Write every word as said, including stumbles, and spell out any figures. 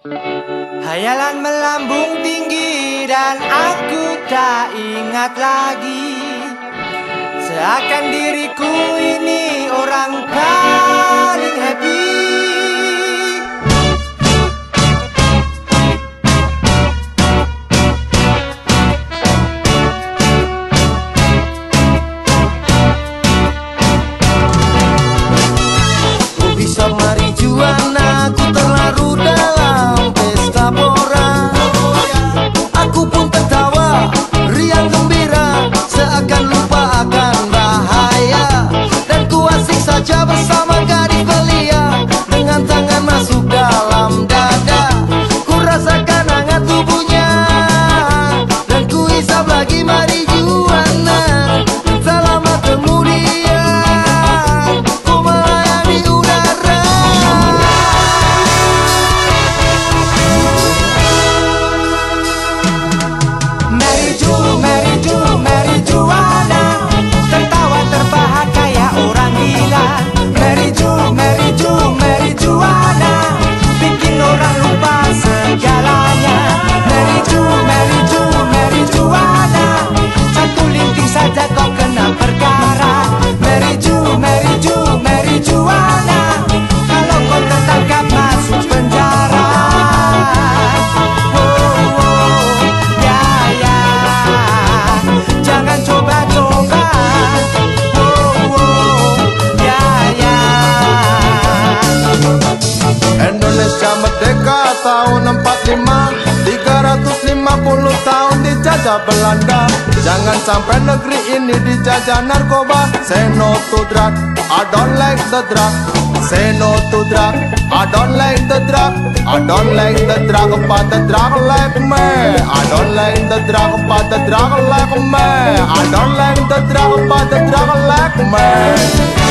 Hayalan melambung tinggi dan aku tak ingat lagi, seakan diriku ini orang paling happy. Ku bisa marijuana, ku terlarut dalam pesta pora. Aku pun tertawa, riang gembira, seakan lupa akan bahaya. Dan ku asik saja bersama gadis belia, dengan tangan masuk dalam dada. Ku rasakan hangat tubuhnya, dan ku hisap lagi marijuana. Tak lama kemudian, ku melayang di udara. Meriju, meriju, marijuana, tertawa terbahak kayak orang gila. Meriju, meriju, marijuana, bikin orang lupa segalanya. Meriju, meriju, marijuana, satu linting saja kau kena perkara. Meriju, meriju, marijuana, kalau kau tertangkap masuk penjara. Oh, oh, ya, ya, jangan coba-coba. Oh, oh, ya, ya. Indonesia merdeka tahun empat puluh lima, tiga ratus lima puluh tahun dijajah Belanda. Jangan sampai negeri ini dijajah narkoba. Say no to drug, I don't like the drug. Say no to drug, I don't like the drug. I don't like the drug, but the drug like me. I don't like the drug, but the drug like me. I don't like the drug, but the drug like me.